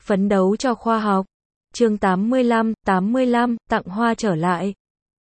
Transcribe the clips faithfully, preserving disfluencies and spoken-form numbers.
Phấn đấu cho khoa học. Chương tám mươi lăm, tám mươi lăm, tặng hoa trở lại.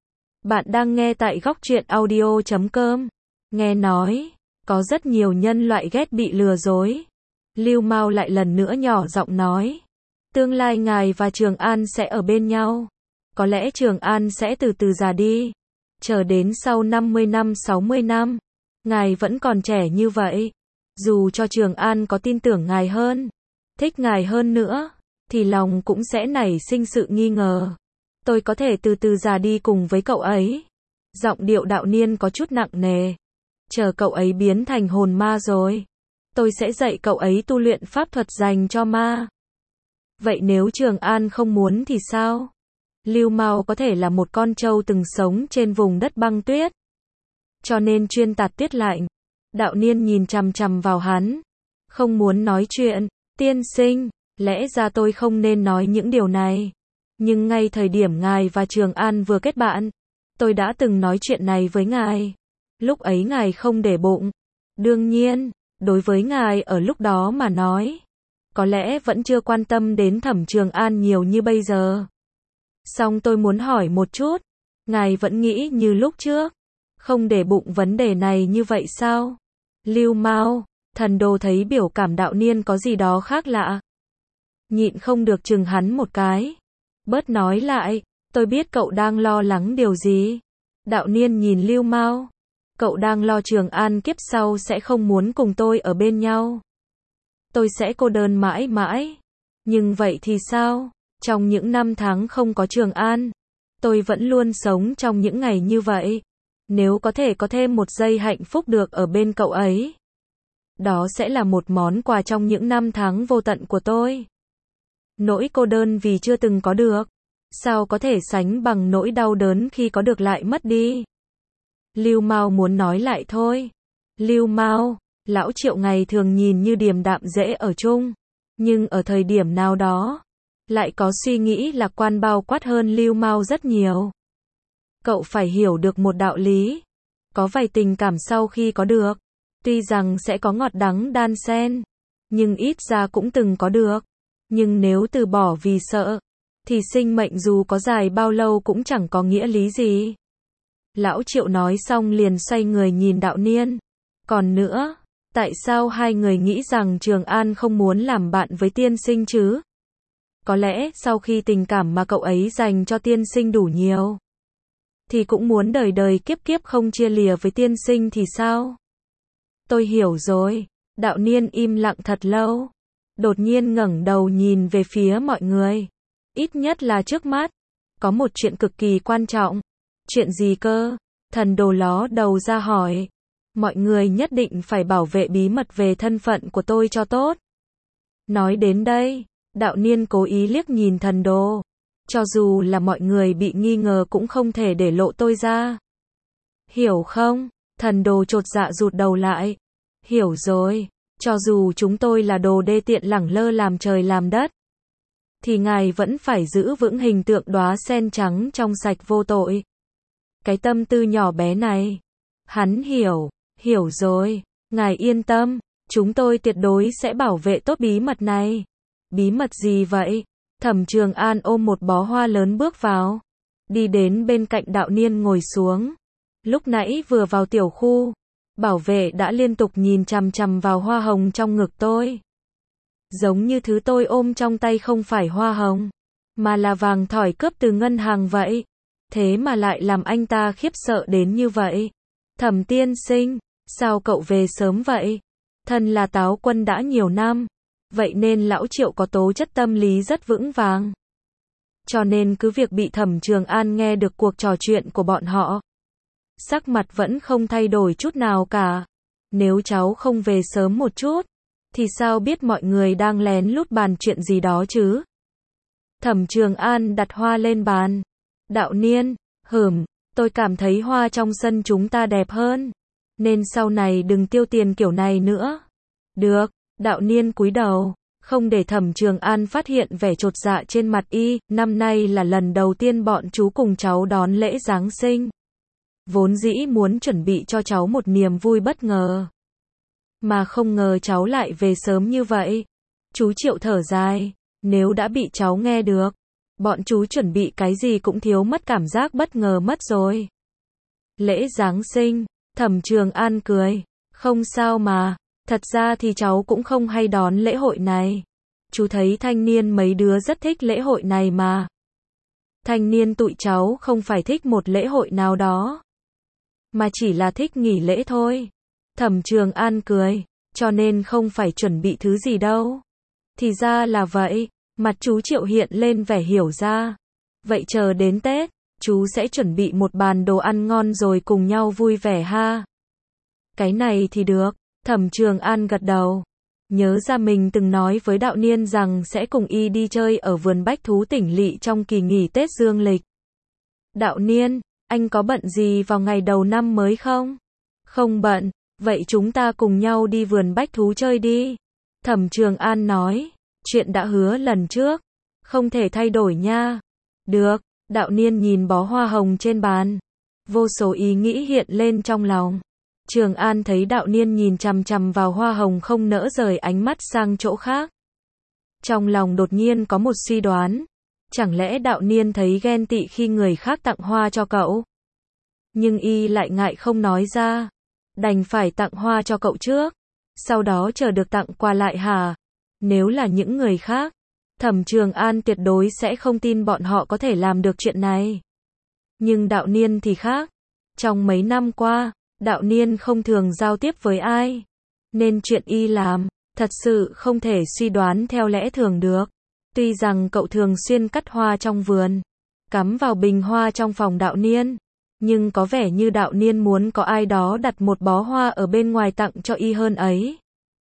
Bạn đang nghe tại góc truyện audio chấm com. Nghe nói, có rất nhiều nhân loại ghét bị lừa dối. Lưu Mao lại lần nữa nhỏ giọng nói. Tương lai ngài và Trường An sẽ ở bên nhau. Có lẽ Trường An sẽ từ từ già đi. Chờ đến sau năm mươi năm, sáu mươi năm. Ngài vẫn còn trẻ như vậy. Dù cho Trường An có tin tưởng ngài hơn, thích ngài hơn nữa, thì lòng cũng sẽ nảy sinh sự nghi ngờ. Tôi có thể từ từ già đi cùng với cậu ấy. Giọng điệu Đạo Niên có chút nặng nề. Chờ cậu ấy biến thành hồn ma rồi, tôi sẽ dạy cậu ấy tu luyện pháp thuật dành cho ma. Vậy nếu Trường An không muốn thì sao? Lưu Mao có thể là một con trâu từng sống trên vùng đất băng tuyết, cho nên chuyên tạt tuyết lạnh. Đạo Niên nhìn chằm chằm vào hắn, không muốn nói chuyện. Tiên sinh, lẽ ra tôi không nên nói những điều này. Nhưng ngay thời điểm ngài và Trường An vừa kết bạn, tôi đã từng nói chuyện này với ngài. Lúc ấy ngài không để bụng. Đương nhiên, đối với ngài ở lúc đó mà nói, có lẽ vẫn chưa quan tâm đến Thẩm Trường An nhiều như bây giờ. Song tôi muốn hỏi một chút, ngài vẫn nghĩ như lúc trước, không để bụng vấn đề này như vậy sao? Lưu Mao, Thần Đồ thấy biểu cảm Đạo Niên có gì đó khác lạ, nhịn không được chừng hắn một cái. Bớt nói lại, tôi biết cậu đang lo lắng điều gì. Đạo Niên nhìn Lưu Mao. Cậu đang lo Trường An kiếp sau sẽ không muốn cùng tôi ở bên nhau. Tôi sẽ cô đơn mãi mãi. Nhưng vậy thì sao? Trong những năm tháng không có Trường An, tôi vẫn luôn sống trong những ngày như vậy. Nếu có thể có thêm một giây hạnh phúc được ở bên cậu ấy, đó sẽ là một món quà trong những năm tháng vô tận của tôi. Nỗi cô đơn vì chưa từng có được, sao có thể sánh bằng nỗi đau đớn khi có được lại mất đi. Lưu Mao muốn nói lại thôi. Lưu Mao, lão Triệu ngày thường nhìn như điềm đạm dễ ở chung, nhưng ở thời điểm nào đó, lại có suy nghĩ lạc quan bao quát hơn Lưu Mao rất nhiều. Cậu phải hiểu được một đạo lý. Có vài tình cảm sau khi có được, tuy rằng sẽ có ngọt đắng đan xen, nhưng ít ra cũng từng có được. Nhưng nếu từ bỏ vì sợ, thì sinh mệnh dù có dài bao lâu cũng chẳng có nghĩa lý gì. Lão Triệu nói xong liền xoay người nhìn Đạo Niên. Còn nữa, tại sao hai người nghĩ rằng Trường An không muốn làm bạn với tiên sinh chứ? Có lẽ sau khi tình cảm mà cậu ấy dành cho tiên sinh đủ nhiều, thì cũng muốn đời đời kiếp kiếp không chia lìa với tiên sinh thì sao? Tôi hiểu rồi. Đạo Niên im lặng thật lâu, đột nhiên ngẩng đầu nhìn về phía mọi người. Ít nhất là trước mắt, có một chuyện cực kỳ quan trọng. Chuyện gì cơ? Thần Đồ ló đầu ra hỏi. Mọi người nhất định phải bảo vệ bí mật về thân phận của tôi cho tốt. Nói đến đây, Đạo Niên cố ý liếc nhìn Thần Đồ. Cho dù là mọi người bị nghi ngờ cũng không thể để lộ tôi ra. Hiểu không? Thần Đồ chột dạ rụt đầu lại. Hiểu rồi, cho dù chúng tôi là đồ đê tiện lẳng lơ làm trời làm đất, thì ngài vẫn phải giữ vững hình tượng đóa sen trắng trong sạch vô tội. Cái tâm tư nhỏ bé này. Hắn hiểu, hiểu rồi, ngài yên tâm, chúng tôi tuyệt đối sẽ bảo vệ tốt bí mật này. Bí mật gì vậy? Thẩm Trường An ôm một bó hoa lớn bước vào, đi đến bên cạnh Đạo Niên ngồi xuống. Lúc nãy vừa vào tiểu khu, bảo vệ đã liên tục nhìn chằm chằm vào hoa hồng trong ngực tôi. Giống như thứ tôi ôm trong tay không phải hoa hồng, mà là vàng thỏi cướp từ ngân hàng vậy. Thế mà lại làm anh ta khiếp sợ đến như vậy. Thẩm tiên sinh, sao cậu về sớm vậy? Thân là táo quân đã nhiều năm, vậy nên lão Triệu có tố chất tâm lý rất vững vàng. Cho nên cứ việc bị Thẩm Trường An nghe được cuộc trò chuyện của bọn họ, sắc mặt vẫn không thay đổi chút nào cả. Nếu cháu không về sớm một chút, thì sao biết mọi người đang lén lút bàn chuyện gì đó chứ? Thẩm Trường An đặt hoa lên bàn. Đạo Niên, hửm, tôi cảm thấy hoa trong sân chúng ta đẹp hơn, nên sau này đừng tiêu tiền kiểu này nữa. Được. Đạo Niên cúi đầu, không để Thẩm Trường An phát hiện vẻ chột dạ trên mặt y. Năm nay là lần đầu tiên bọn chú cùng cháu đón lễ Giáng sinh. Vốn dĩ muốn chuẩn bị cho cháu một niềm vui bất ngờ, mà không ngờ cháu lại về sớm như vậy. Chú Triệu thở dài. Nếu đã bị cháu nghe được, bọn chú chuẩn bị cái gì cũng thiếu mất cảm giác bất ngờ mất rồi. Lễ Giáng sinh, Thẩm Trường An cười. Không sao mà, thật ra thì cháu cũng không hay đón lễ hội này. Chú thấy thanh niên mấy đứa rất thích lễ hội này mà. Thanh niên tụi cháu không phải thích một lễ hội nào đó, mà chỉ là thích nghỉ lễ thôi. Thẩm Trường An cười, cho nên không phải chuẩn bị thứ gì đâu. Thì ra là vậy, mặt chú Triệu hiện lên vẻ hiểu ra. Vậy chờ đến Tết, chú sẽ chuẩn bị một bàn đồ ăn ngon rồi cùng nhau vui vẻ ha. Cái này thì được, Thẩm Trường An gật đầu. Nhớ ra mình từng nói với Đạo Niên rằng sẽ cùng y đi chơi ở vườn bách thú tỉnh lỵ trong kỳ nghỉ Tết dương lịch. Đạo Niên, anh có bận gì vào ngày đầu năm mới không? Không bận, vậy chúng ta cùng nhau đi vườn bách thú chơi đi. Thẩm Trường An nói, chuyện đã hứa lần trước, không thể thay đổi nha. Được, Đạo Niên nhìn bó hoa hồng trên bàn. Vô số ý nghĩ hiện lên trong lòng. Trường An thấy Đạo Niên nhìn chằm chằm vào hoa hồng không nỡ rời ánh mắt sang chỗ khác. Trong lòng đột nhiên có một suy đoán. Chẳng lẽ Đạo Niên thấy ghen tị khi người khác tặng hoa cho cậu? Nhưng y lại ngại không nói ra. Đành phải tặng hoa cho cậu trước. Sau đó chờ được tặng quà lại hả? Nếu là những người khác, Thẩm Trường An tuyệt đối sẽ không tin bọn họ có thể làm được chuyện này. Nhưng Đạo Niên thì khác. Trong mấy năm qua, Đạo Niên không thường giao tiếp với ai. Nên chuyện y làm, thật sự không thể suy đoán theo lẽ thường được. Tuy rằng cậu thường xuyên cắt hoa trong vườn, cắm vào bình hoa trong phòng Đạo Niên. Nhưng có vẻ như Đạo Niên muốn có ai đó đặt một bó hoa ở bên ngoài tặng cho y hơn ấy.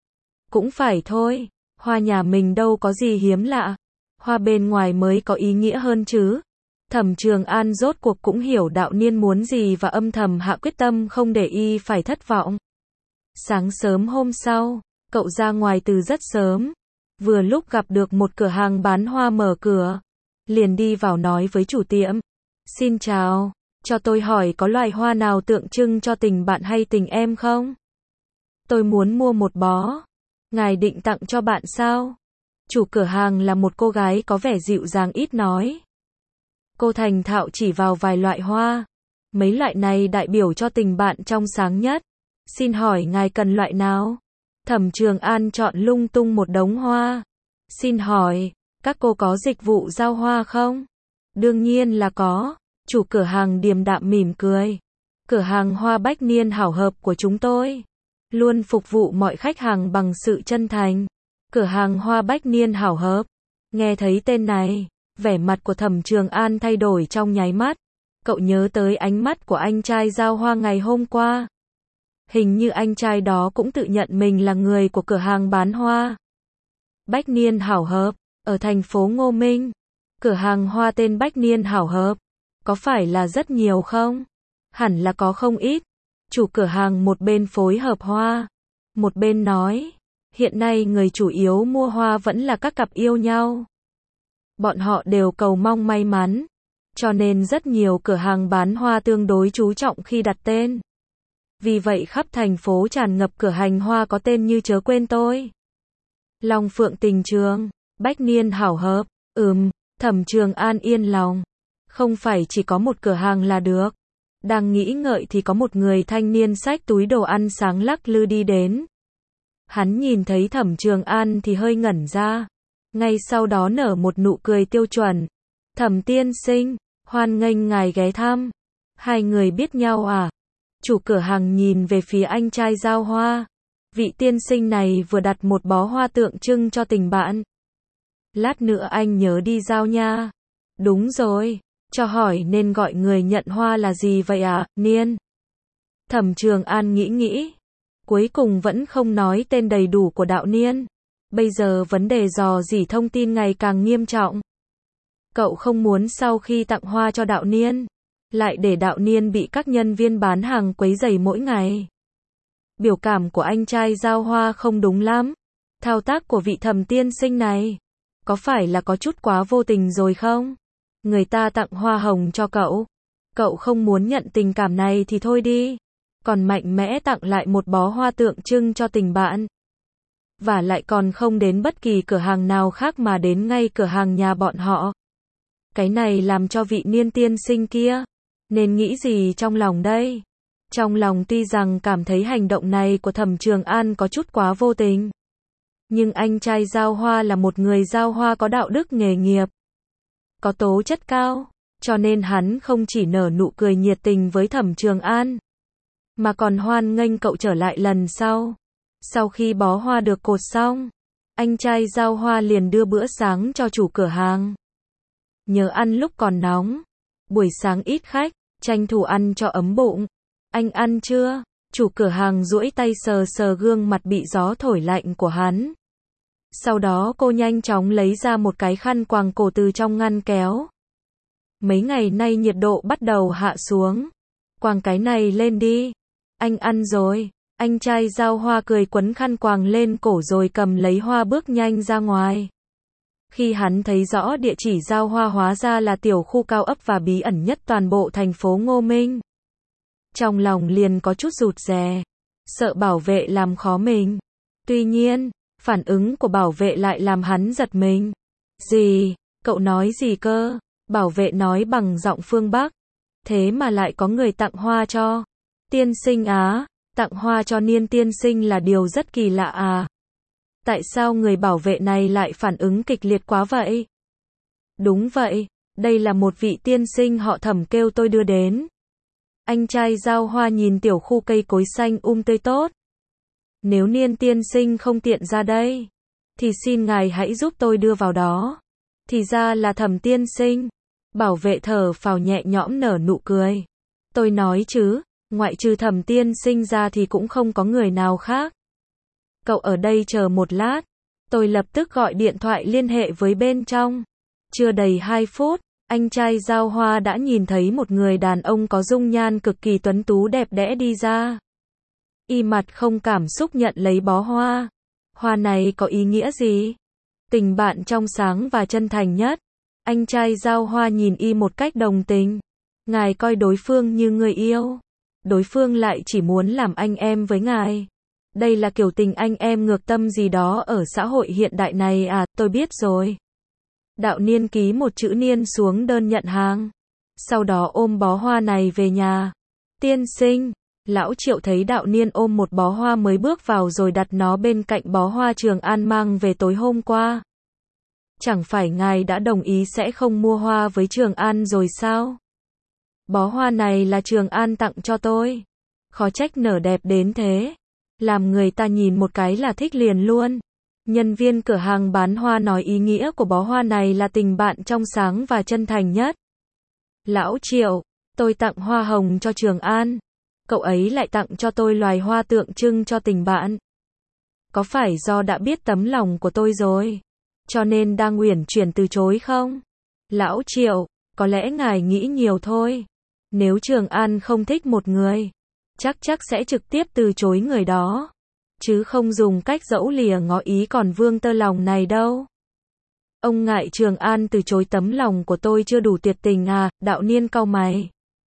Cũng phải thôi, hoa nhà mình đâu có gì hiếm lạ. Hoa bên ngoài mới có ý nghĩa hơn chứ. Thẩm Trường An rốt cuộc cũng hiểu Đạo Niên muốn gì và âm thầm hạ quyết tâm không để y phải thất vọng. Sáng sớm hôm sau, cậu ra ngoài từ rất sớm. Vừa lúc gặp được một cửa hàng bán hoa mở cửa. Liền đi vào nói với chủ tiệm. Xin chào, cho tôi hỏi có loài hoa nào tượng trưng cho tình bạn hay tình em không? Tôi muốn mua một bó. Ngài định tặng cho bạn sao? Chủ cửa hàng là một cô gái có vẻ dịu dàng ít nói. Cô thành thạo chỉ vào vài loại hoa. Mấy loại này đại biểu cho tình bạn trong sáng nhất. Xin hỏi ngài cần loại nào? Thẩm Trường An chọn lung tung một đống hoa. Xin hỏi, các cô có dịch vụ giao hoa không? Đương nhiên là có. Chủ cửa hàng điềm đạm mỉm cười. Cửa hàng hoa bách niên hảo hợp của chúng tôi luôn phục vụ mọi khách hàng bằng sự chân thành. Cửa hàng hoa bách niên hảo hợp. Nghe thấy tên này, vẻ mặt của Thẩm Trường An thay đổi trong nháy mắt. Cậu nhớ tới ánh mắt của anh trai giao hoa ngày hôm qua. Hình như anh trai đó cũng tự nhận mình là người của cửa hàng bán hoa Bách Niên Hảo Hợp, ở thành phố Ngô Minh. Cửa hàng hoa tên Bách Niên Hảo Hợp, có phải là rất nhiều không? Hẳn là có không ít. Chủ cửa hàng một bên phối hợp hoa, một bên nói, hiện nay người chủ yếu mua hoa vẫn là các cặp yêu nhau. Bọn họ đều cầu mong may mắn, cho nên rất nhiều cửa hàng bán hoa tương đối chú trọng khi đặt tên. Vì vậy khắp thành phố tràn ngập cửa hàng hoa có tên như Chớ Quên Tôi, Long Phượng Tình Trường, Bách Niên Hảo Hợp. Ừm, Thẩm Trường An yên lòng. Không phải chỉ có một cửa hàng là được. Đang nghĩ ngợi thì có một người thanh niên xách túi đồ ăn sáng lắc lư đi đến. Hắn nhìn thấy Thẩm Trường An thì hơi ngẩn ra. Ngay sau đó nở một nụ cười tiêu chuẩn. Thẩm tiên sinh, hoan nghênh ngài ghé thăm. Hai người biết nhau à? Chủ cửa hàng nhìn về phía anh trai giao hoa. Vị tiên sinh này vừa đặt một bó hoa tượng trưng cho tình bạn. Lát nữa anh nhớ đi giao nha. Đúng rồi, cho hỏi nên gọi người nhận hoa là gì vậy ạ, à? Niên. Thẩm Trường An nghĩ nghĩ. Cuối cùng vẫn không nói tên đầy đủ của Đạo Niên. Bây giờ vấn đề dò dỉ thông tin ngày càng nghiêm trọng. Cậu không muốn sau khi tặng hoa cho Đạo Niên, lại để Đạo Niên bị các nhân viên bán hàng quấy rầy mỗi ngày. Biểu cảm của anh trai giao hoa không đúng lắm. Thao tác của vị Thẩm tiên sinh này, có phải là có chút quá vô tình rồi không? Người ta tặng hoa hồng cho cậu. Cậu không muốn nhận tình cảm này thì thôi đi. Còn mạnh mẽ tặng lại một bó hoa tượng trưng cho tình bạn. Và lại còn không đến bất kỳ cửa hàng nào khác mà đến ngay cửa hàng nhà bọn họ. Cái này làm cho vị Niên tiên sinh kia nên nghĩ gì trong lòng đây? Trong lòng tuy rằng cảm thấy hành động này của Thẩm Trường An có chút quá vô tình. Nhưng anh trai Giao Hoa là một người Giao Hoa có đạo đức nghề nghiệp, có tố chất cao, cho nên hắn không chỉ nở nụ cười nhiệt tình với Thẩm Trường An, mà còn hoan nghênh cậu trở lại lần sau. Sau khi bó hoa được cột xong, anh trai Giao Hoa liền đưa bữa sáng cho chủ cửa hàng. Nhớ ăn lúc còn nóng, buổi sáng ít khách, tranh thủ ăn cho ấm bụng. Anh ăn chưa? Chủ cửa hàng duỗi tay sờ sờ gương mặt bị gió thổi lạnh của hắn. Sau đó cô nhanh chóng lấy ra một cái khăn quàng cổ từ trong ngăn kéo. Mấy ngày nay nhiệt độ bắt đầu hạ xuống. Quàng cái này lên đi. Anh ăn rồi. Anh trai Giao Hoa cười quấn khăn quàng lên cổ rồi cầm lấy hoa bước nhanh ra ngoài. Khi hắn thấy rõ địa chỉ Giao Hoa hóa ra là tiểu khu cao ấp và bí ẩn nhất toàn bộ thành phố Ngô Minh. Trong lòng liền có chút rụt rè, sợ bảo vệ làm khó mình. Tuy nhiên, phản ứng của bảo vệ lại làm hắn giật mình. Gì? Cậu nói gì cơ? Bảo vệ nói bằng giọng phương Bắc. Thế mà lại có người tặng hoa cho tiên sinh á? Tặng hoa cho Niên tiên sinh là điều rất kỳ lạ à? Tại sao người bảo vệ này lại phản ứng kịch liệt quá vậy? Đúng vậy, đây là một vị tiên sinh họ Thẩm kêu tôi đưa đến. Anh trai Giao Hoa nhìn tiểu khu cây cối xanh um tươi tốt. Nếu Niên tiên sinh không tiện ra đây, thì xin ngài hãy giúp tôi đưa vào đó. Thì ra là Thẩm tiên sinh. Bảo vệ thở phào nhẹ nhõm nở nụ cười. Tôi nói chứ, ngoại trừ Thẩm tiên sinh ra thì cũng không có người nào khác. Cậu ở đây chờ một lát. Tôi lập tức gọi điện thoại liên hệ với bên trong. Chưa đầy hai phút, anh trai Giao Hoa đã nhìn thấy một người đàn ông có dung nhan cực kỳ tuấn tú đẹp đẽ đi ra. Y mặt không cảm xúc nhận lấy bó hoa. Hoa này có ý nghĩa gì? Tình bạn trong sáng và chân thành nhất. Anh trai Giao Hoa nhìn y một cách đồng tình. Ngài coi đối phương như người yêu. Đối phương lại chỉ muốn làm anh em với ngài. Đây là kiểu tình anh em ngược tâm gì đó ở xã hội hiện đại này à? Tôi biết rồi. Đạo Niên ký một chữ Niên xuống đơn nhận hàng. Sau đó ôm bó hoa này về nhà. Tiên sinh. Lão Triệu thấy Đạo Niên ôm một bó hoa mới bước vào rồi đặt nó bên cạnh bó hoa Trường An mang về tối hôm qua. Chẳng phải ngài đã đồng ý sẽ không mua hoa với Trường An rồi sao? Bó hoa này là Trường An tặng cho tôi. Khó trách nở đẹp đến thế. Làm người ta nhìn một cái là thích liền luôn. Nhân viên cửa hàng bán hoa nói ý nghĩa của bó hoa này là tình bạn trong sáng và chân thành nhất. Lão Triệu, tôi tặng hoa hồng cho Trường An. Cậu ấy lại tặng cho tôi loài hoa tượng trưng cho tình bạn. Có phải do đã biết tấm lòng của tôi rồi, cho nên đang uyển chuyển từ chối không? Lão Triệu, có lẽ ngài nghĩ nhiều thôi. Nếu Trường An không thích một người, chắc chắc sẽ trực tiếp từ chối người đó. Chứ không dùng cách dẫu lìa ngó ý còn vương tơ lòng này đâu. Ông ngại Trường An từ chối tấm lòng của tôi chưa đủ tuyệt tình à? Đạo Niên cau mày.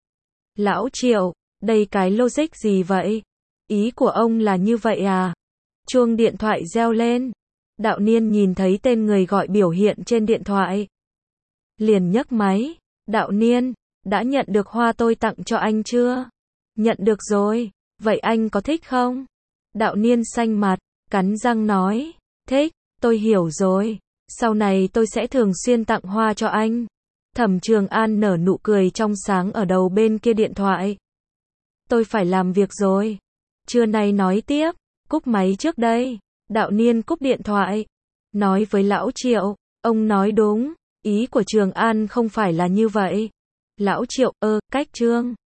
Lão Triệu, đây cái logic gì vậy? Ý của ông là như vậy à? Chuông điện thoại reo lên. Đạo Niên nhìn thấy tên người gọi biểu hiện trên điện thoại. Liền nhấc máy. Đạo Niên, đã nhận được hoa tôi tặng cho anh chưa? Nhận được rồi. Vậy anh có thích không? Đạo Niên xanh mặt, cắn răng nói. Thích, tôi hiểu rồi. Sau này tôi sẽ thường xuyên tặng hoa cho anh. Thẩm Trường An nở nụ cười trong sáng ở đầu bên kia điện thoại. Tôi phải làm việc rồi. Trưa nay nói tiếp. Cúp máy trước đây. Đạo Niên cúp điện thoại. Nói với Lão Triệu. Ông nói đúng. Ý của Trường An không phải là như vậy. Lão Triệu, ơ, cách Trương